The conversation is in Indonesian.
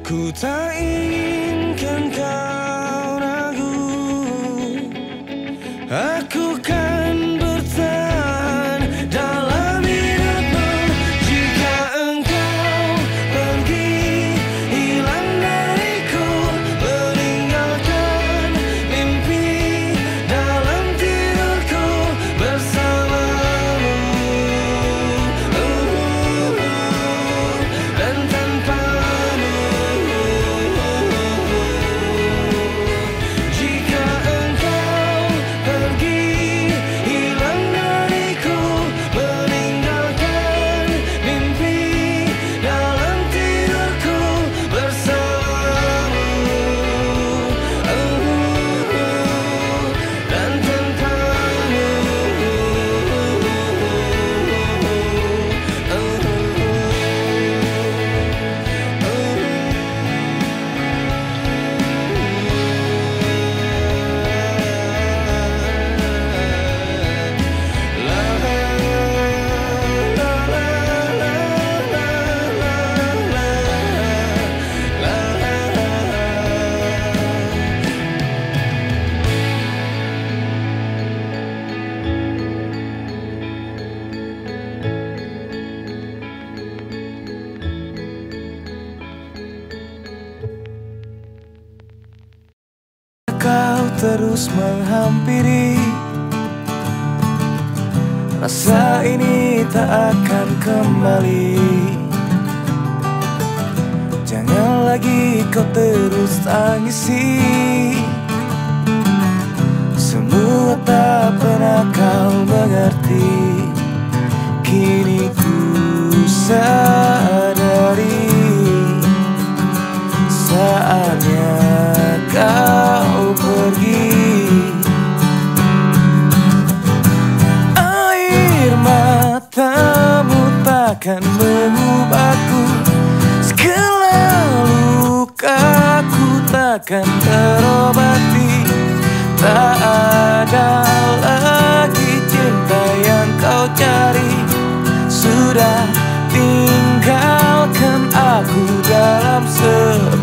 Ku tak inginkan kau ragu, aku kan bertahan dalam hidupmu. Jika engkau pergi, hilang dariku, meninggalkan mimpi dalam tidurku bersamamu. Dan tanpamu, jika engkau pergi, hilang dariku, meninggalkan mimpi dalam tidurku bersamamu. Dan tanpamu, kau terus menghampiri, rasa ini tak akan kembali. Jangan lagi kau terus tangisi, semua tak pernah kau mengerti. Kini ku sadari, saatnya kau pergi. Air matamu takkan mengubahku, segala lukaku takkan terobati. Tak ada lagi cinta yang kau cari, sudah tinggalkan aku dalam